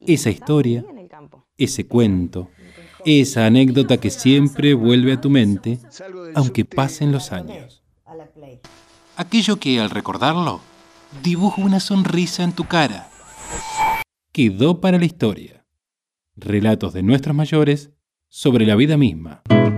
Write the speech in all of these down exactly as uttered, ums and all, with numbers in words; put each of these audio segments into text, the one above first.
esa historia, ese cuento, esa anécdota que siempre vuelve a tu mente, aunque pasen los años. Aquello que al recordarlo, dibuja una sonrisa en tu cara. Quedó para la historia. Relatos de nuestros mayores sobre la vida misma.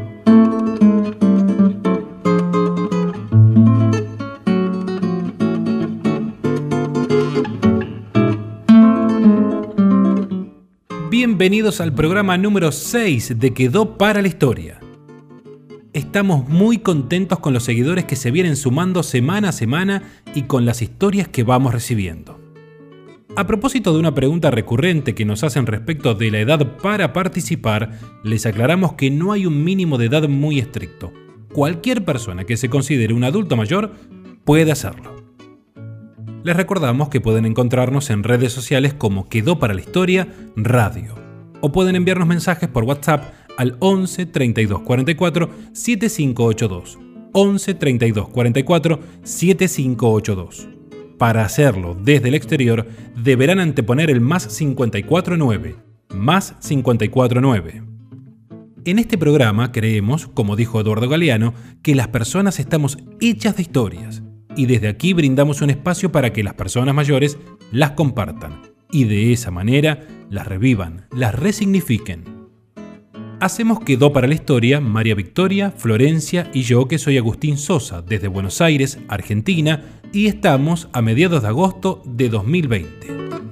Bienvenidos al programa número seis de Quedó para la Historia. Estamos muy contentos con los seguidores que se vienen sumando semana a semana y con las historias que vamos recibiendo. A propósito de una pregunta recurrente que nos hacen respecto de la edad para participar, les aclaramos que no hay un mínimo de edad muy estricto. Cualquier persona que se considere un adulto mayor puede hacerlo. Les recordamos que pueden encontrarnos en redes sociales como Quedó para la Historia Radio o pueden enviarnos mensajes por WhatsApp al once treinta y dos cuarenta y cuatro setenta y cinco ochenta y dos, once treinta y dos cuarenta y cuatro setenta y cinco ochenta y dos. Para hacerlo desde el exterior deberán anteponer el más cincuenta y cuatro nueve, más cincuenta y cuatro nueve. En este programa creemos, como dijo Eduardo Galeano, que las personas estamos hechas de historias. Y desde aquí brindamos un espacio para que las personas mayores las compartan y de esa manera las revivan, las resignifiquen. Hacemos Quedó para la Historia María Victoria, Florencia y yo, que soy Agustín Sosa, desde Buenos Aires, Argentina, y estamos a mediados de agosto de dos mil veinte.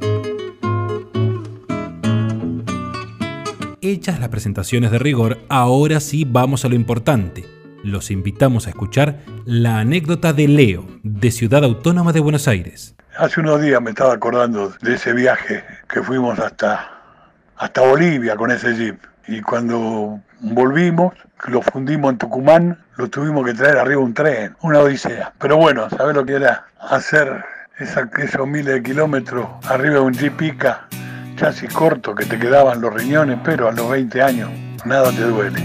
Hechas las presentaciones de rigor, ahora sí vamos a lo importante. Los invitamos a escuchar la anécdota de Leo, de Ciudad Autónoma de Buenos Aires. Hace unos días me estaba acordando de ese viaje que fuimos hasta, hasta Bolivia con ese jeep. Y cuando volvimos, lo fundimos en Tucumán, lo tuvimos que traer arriba de un tren, una odisea. Pero bueno, ¿sabés lo que era? Hacer esa, esos miles de kilómetros arriba de un jeep Ica, chasis corto, que te quedaban los riñones, pero a los veinte años nada te duele.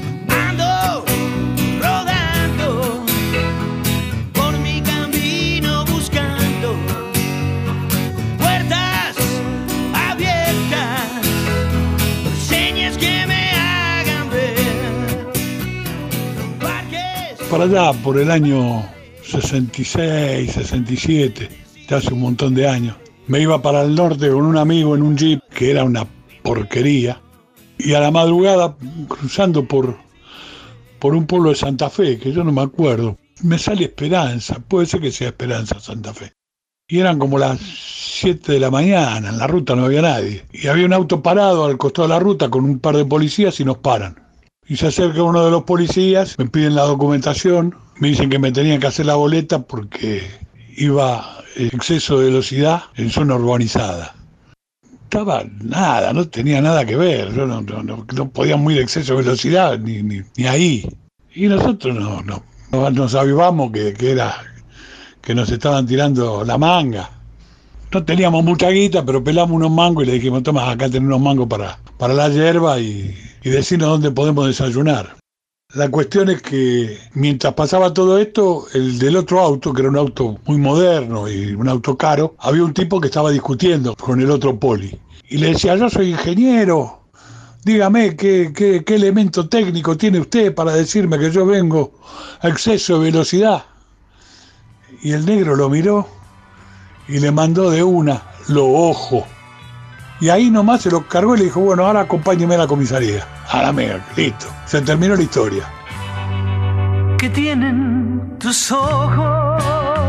Para allá, por el año sesenta y seis, sesenta y siete, ya hace un montón de años, me iba para el norte con un amigo en un jeep que era una porquería, y a la madrugada, cruzando por, por un pueblo de Santa Fe, que yo no me acuerdo, me sale Esperanza, puede ser que sea Esperanza Santa Fe, y eran como las siete de la mañana, en la ruta no había nadie, y había un auto parado al costado de la ruta con un par de policías y nos paran. Y se acerca uno de los policías, me piden la documentación, me dicen que me tenían que hacer la boleta porque iba en exceso de velocidad en zona urbanizada. Estaba nada, no tenía nada que ver, yo no, no, no, no podíamos ir de exceso de velocidad ni, ni, ni ahí. Y nosotros no, no, no nos avivamos que, que era que nos estaban tirando la manga. No teníamos mucha guita, pero pelamos unos mangos y le dijimos, toma, acá tenés unos mangos para, para la hierba y, y decirnos dónde podemos desayunar. La cuestión es que mientras pasaba todo esto, el del otro auto, que era un auto muy moderno y un auto caro, había un tipo que estaba discutiendo con el otro poli. Y le decía, yo soy ingeniero, dígame qué, qué, qué elemento técnico tiene usted para decirme que yo vengo a exceso de velocidad. Y el negro lo miró y le mandó de una los ojos. Y ahí nomás se lo cargó y le dijo, bueno, ahora acompáñeme a la comisaría. A la mega, listo. Se terminó la historia. ¿Qué tienen tus ojos?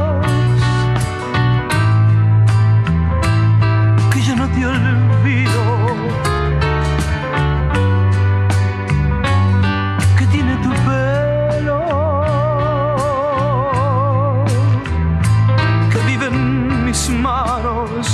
Que yo no te olvido. ¿Qué tiene tu pelo? Que vive en mis manos.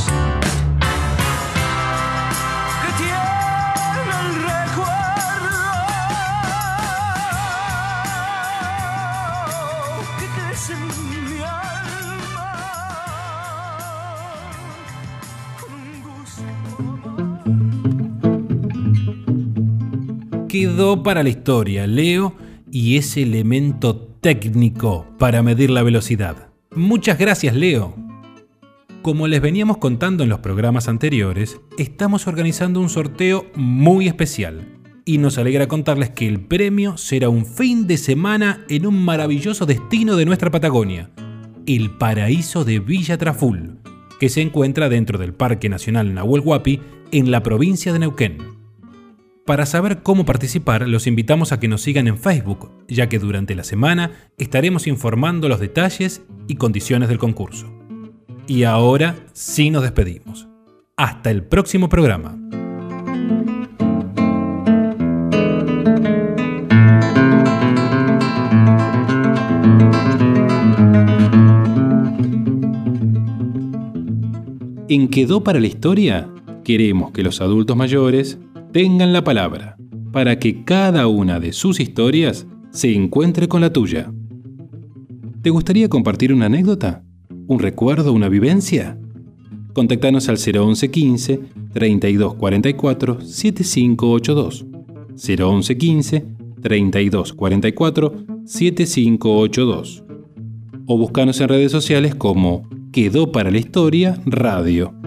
Quedó para la historia, Leo, y ese elemento técnico para medir la velocidad. Muchas gracias, Leo. Como les veníamos contando en los programas anteriores, estamos organizando un sorteo muy especial y nos alegra contarles que el premio será un fin de semana en un maravilloso destino de nuestra Patagonia, el paraíso de Villa Traful, que se encuentra dentro del Parque Nacional Nahuel Huapi en la provincia de Neuquén. Para saber cómo participar, los invitamos a que nos sigan en Facebook, ya que durante la semana estaremos informando los detalles y condiciones del concurso. Y ahora sí nos despedimos. Hasta el próximo programa. En Quedó para la Historia, queremos que los adultos mayores tengan la palabra para que cada una de sus historias se encuentre con la tuya. ¿Te gustaría compartir una anécdota? ¿Un recuerdo, una vivencia? Contactanos al cero once quince, treinta y dos cuarenta y cuatro, setenta y cinco ochenta y dos. cero once quince, treinta y dos cuarenta y cuatro, setenta y cinco ochenta y dos. O búscanos en redes sociales como Quedó para la Historia Radio.